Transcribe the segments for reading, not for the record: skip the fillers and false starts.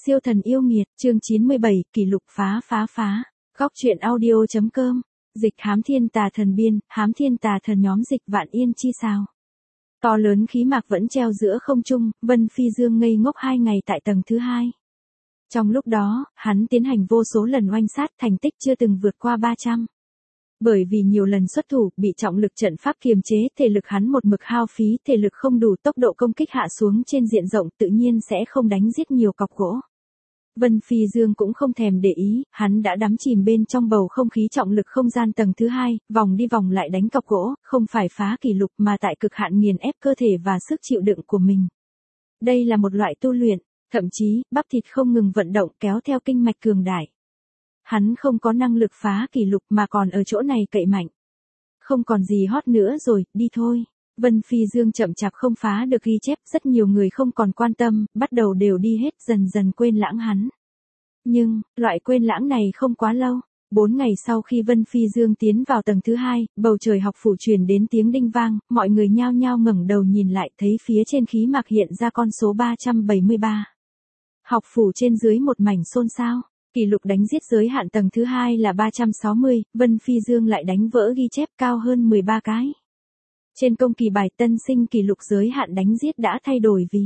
Siêu thần yêu nghiệt, chương 97, kỷ lục phá. Góc truyện audio.com. Dịch hám thiên tà thần biên, hám thiên tà thần nhóm dịch vạn yên chi sao. To lớn khí mạc vẫn treo giữa không trung, Vân Phi Dương ngây ngốc 2 ngày tại tầng thứ 2. Trong lúc đó, hắn tiến hành vô số lần oanh sát, thành tích chưa từng vượt qua 300. Bởi vì nhiều lần xuất thủ, bị trọng lực trận pháp kiềm chế, thể lực hắn một mực hao phí, thể lực không đủ, tốc độ công kích hạ xuống trên diện rộng, tự nhiên sẽ không đánh giết nhiều cọc gỗ. Vân Phi Dương cũng không thèm để ý, hắn đã đắm chìm bên trong bầu không khí trọng lực không gian tầng thứ 2, vòng đi vòng lại đánh cọc gỗ, không phải phá kỷ lục mà tại cực hạn nghiền ép cơ thể và sức chịu đựng của mình. Đây là một loại tu luyện, thậm chí, bắp thịt không ngừng vận động kéo theo kinh mạch cường đại. Hắn không có năng lực phá kỷ lục mà còn ở chỗ này cậy mạnh. Không còn gì hot nữa rồi, đi thôi. Vân Phi Dương chậm chạp không phá được ghi chép, rất nhiều người không còn quan tâm, bắt đầu đều đi hết, dần dần quên lãng hắn. Nhưng, loại quên lãng này không quá lâu. 4 ngày sau khi Vân Phi Dương tiến vào tầng thứ 2, bầu trời học phủ truyền đến tiếng đinh vang, mọi người nhao nhao ngẩng đầu nhìn lại, thấy phía trên khí mạc hiện ra con số 373. Học phủ trên dưới một mảnh xôn xao. Kỷ lục đánh giết giới hạn tầng thứ 2 là 360, Vân Phi Dương lại đánh vỡ ghi chép cao hơn 13 cái. Trên công kỳ bài tân sinh kỷ lục giới hạn đánh giết đã thay đổi vì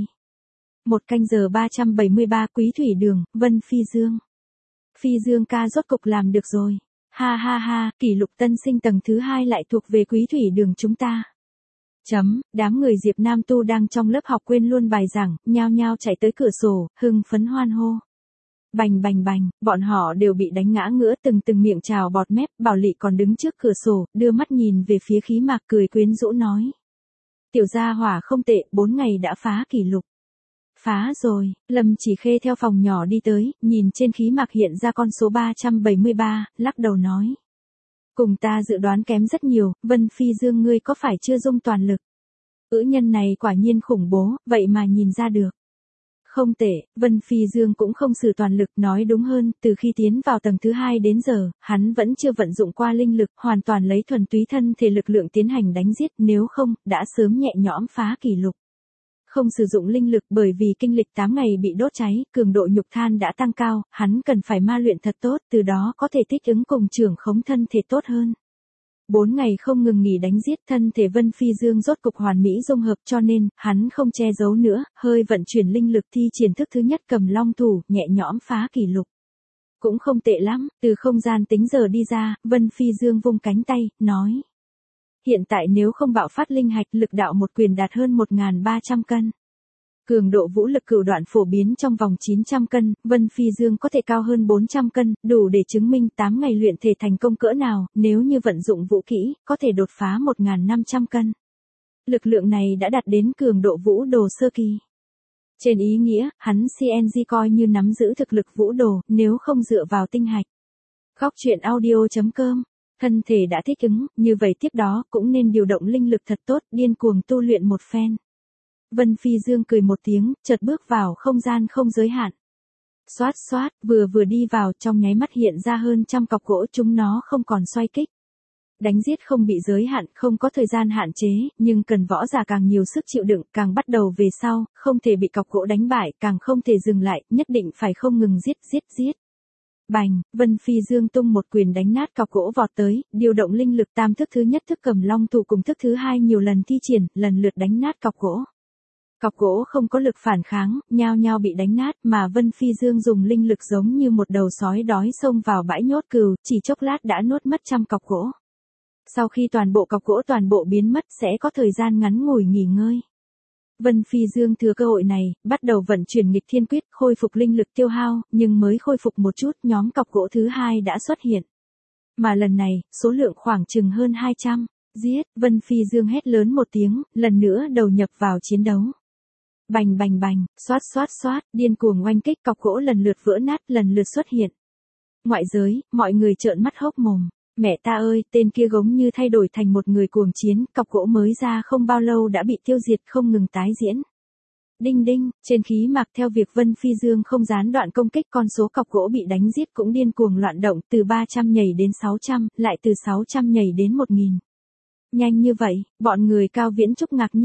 1 canh giờ 373 Quý Thủy Đường, Vân Phi Dương. Phi Dương ca rốt cục làm được rồi. Ha, kỷ lục tân sinh tầng thứ 2 lại thuộc về Quý Thủy Đường chúng ta. Đám người Diệp Nam Tu đang trong lớp học quên luôn bài giảng, nhao nhao chạy tới cửa sổ, hưng phấn hoan hô. Bành, bọn họ đều bị đánh ngã ngửa từng miệng trào bọt mép, Bảo Lị còn đứng trước cửa sổ, đưa mắt nhìn về phía khí mạc cười quyến rũ nói. Tiểu gia hỏa không tệ, 4 ngày đã phá kỷ lục. Phá rồi, Lâm Chỉ Khê theo phòng nhỏ đi tới, nhìn trên khí mạc hiện ra con số 373, lắc đầu nói. Cùng ta dự đoán kém rất nhiều, Vân Phi Dương ngươi có phải chưa dung toàn lực? Ữ nhân này quả nhiên khủng bố, vậy mà nhìn ra được. Không tệ, Vân Phi Dương cũng không sử toàn lực, nói đúng hơn, từ khi tiến vào tầng thứ 2 đến giờ, hắn vẫn chưa vận dụng qua linh lực, hoàn toàn lấy thuần túy thân thể lực lượng tiến hành đánh giết, nếu không, đã sớm nhẹ nhõm phá kỷ lục. Không sử dụng linh lực bởi vì kinh lịch 8 ngày bị đốt cháy, cường độ nhục than đã tăng cao, hắn cần phải ma luyện thật tốt, từ đó có thể thích ứng cùng trưởng khống thân thể tốt hơn. 4 ngày không ngừng nghỉ đánh giết, thân thể Vân Phi Dương rốt cục hoàn mỹ dung hợp, cho nên, hắn không che giấu nữa, hơi vận chuyển linh lực thi triển thức thứ nhất cầm long thủ, nhẹ nhõm phá kỷ lục. Cũng không tệ lắm, từ không gian tính giờ đi ra, Vân Phi Dương vung cánh tay, nói. Hiện tại nếu không bạo phát linh hạch, lực đạo một quyền đạt hơn 1.300 cân. Cường độ vũ lực cửu đoạn phổ biến trong vòng 900 cân, Vân Phi Dương có thể cao hơn 400 cân, đủ để chứng minh 8 ngày luyện thể thành công cỡ nào, nếu như vận dụng vũ kỹ, có thể đột phá 1.500 cân. Lực lượng này đã đạt đến cường độ vũ đồ sơ kỳ. Trên ý nghĩa, hắn CNG coi như nắm giữ thực lực vũ đồ, nếu không dựa vào tinh hạch. Góc truyện audio.com. Thân thể đã thích ứng, như vậy tiếp đó cũng nên điều động linh lực thật tốt, điên cuồng tu luyện một phen. Vân Phi Dương cười một tiếng, chợt bước vào không gian không giới hạn. Xoát, vừa đi vào, trong nháy mắt hiện ra hơn trăm cọc gỗ, chúng nó không còn xoay kích. Đánh giết không bị giới hạn, không có thời gian hạn chế, nhưng cần võ giả càng nhiều sức chịu đựng, càng bắt đầu về sau, không thể bị cọc gỗ đánh bại, càng không thể dừng lại, nhất định phải không ngừng giết. Bành, Vân Phi Dương tung một quyền đánh nát cọc gỗ vọt tới, điều động linh lực tam thức thứ nhất thức cầm long thủ cùng thức thứ 2 nhiều lần thi triển, lần lượt đánh nát cọc gỗ. Cọc gỗ không có lực phản kháng, nhao nhao bị đánh nát, mà Vân Phi Dương dùng linh lực giống như một đầu sói đói xông vào bãi nhốt cừu, chỉ chốc lát đã nuốt mất trăm cọc gỗ. Sau khi toàn bộ cọc gỗ toàn bộ biến mất sẽ có thời gian ngắn ngủi nghỉ ngơi. Vân Phi Dương thừa cơ hội này, bắt đầu vận chuyển nghịch thiên quyết, khôi phục linh lực tiêu hao, nhưng mới khôi phục một chút, nhóm cọc gỗ thứ 2 đã xuất hiện. Mà lần này, số lượng khoảng chừng hơn 200. Giết, Vân Phi Dương hét lớn một tiếng, lần nữa đầu nhập vào chiến đấu. Bành, xoát, điên cuồng oanh kích, cọc gỗ lần lượt vỡ nát, lần lượt xuất hiện. Ngoại giới, mọi người trợn mắt hốc mồm. Mẹ ta ơi, tên kia giống như thay đổi thành một người cuồng chiến, cọc gỗ mới ra không bao lâu đã bị tiêu diệt không ngừng tái diễn. Đinh, trên khí mạc theo việc Vân Phi Dương không gián đoạn công kích, con số cọc gỗ bị đánh giết cũng điên cuồng loạn động, từ 300 nhảy đến 600, lại từ 600 nhảy đến 1000. Nhanh như vậy, bọn người Cao Viễn Trúc ngạc nhiên.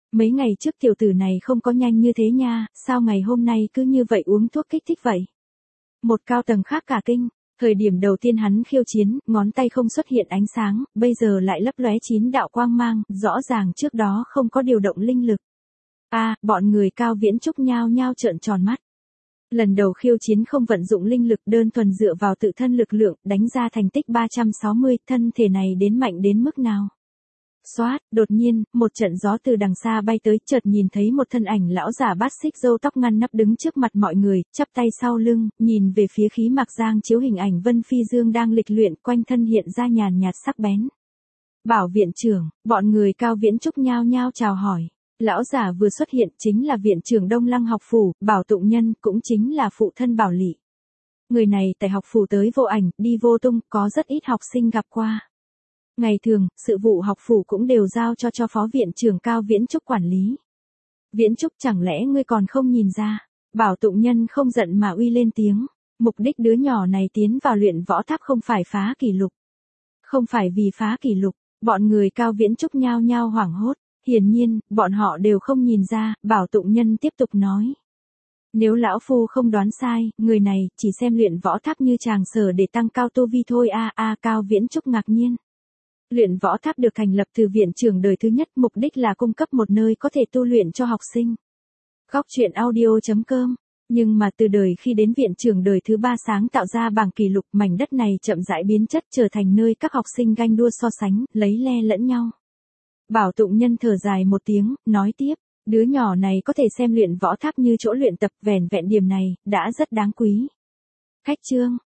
Mấy ngày trước tiểu tử này không có nhanh như thế nha, sao ngày hôm nay cứ như vậy uống thuốc kích thích vậy? Một cao tầng khác cả kinh, thời điểm đầu tiên hắn khiêu chiến, ngón tay không xuất hiện ánh sáng, bây giờ lại lấp lóe 9 đạo quang mang, rõ ràng trước đó không có điều động linh lực. Bọn người Cao Viễn Trúc nhao nhao trợn tròn mắt. Lần đầu khiêu chiến không vận dụng linh lực, đơn thuần dựa vào tự thân lực lượng, đánh ra thành tích 360, thân thể này đến mạnh đến mức nào? Xoát, đột nhiên, một trận gió từ đằng xa bay tới, chợt nhìn thấy một thân ảnh lão giả bát xích râu tóc ngăn nắp đứng trước mặt mọi người, chắp tay sau lưng, nhìn về phía khí mạc giang chiếu hình ảnh Vân Phi Dương đang lịch luyện, quanh thân hiện ra nhàn nhạt sắc bén. Bảo viện trưởng, bọn người Cao Viễn Trúc nhao nhao chào hỏi. Lão giả vừa xuất hiện chính là viện trưởng Đông Lăng học phủ, Bảo Tụng Nhân, cũng chính là phụ thân Bảo Lị. Người này tại học phủ tới vô ảnh, đi vô tung, có rất ít học sinh gặp qua. Ngày thường, sự vụ học phủ cũng đều giao cho phó viện trưởng Cao Viễn Trúc quản lý. Viễn Trúc, chẳng lẽ ngươi còn không nhìn ra? Bảo Tụng Nhân không giận mà uy lên tiếng. Mục đích đứa nhỏ này tiến vào luyện võ tháp không phải phá kỷ lục. Không phải vì phá kỷ lục, bọn người Cao Viễn Trúc nhao nhao hoảng hốt. Hiển nhiên, bọn họ đều không nhìn ra, Bảo Tụng Nhân tiếp tục nói. Nếu lão phu không đoán sai, người này chỉ xem luyện võ tháp như tràng sở để tăng cao tu vi thôi. Cao Viễn Trúc ngạc nhiên. Luyện võ tháp được thành lập từ viện trưởng đời thứ nhất, mục đích là cung cấp một nơi có thể tu luyện cho học sinh. Góc truyện audio.com. Nhưng mà từ đời khi đến viện trưởng đời thứ 3 sáng tạo ra bảng kỷ lục, mảnh đất này chậm rãi biến chất trở thành nơi các học sinh ganh đua so sánh, lấy le lẫn nhau. Bảo Tụng Nhân thở dài một tiếng, nói tiếp, đứa nhỏ này có thể xem luyện võ tháp như chỗ luyện tập, vẻn vẹn điểm này, đã rất đáng quý. Khách trương,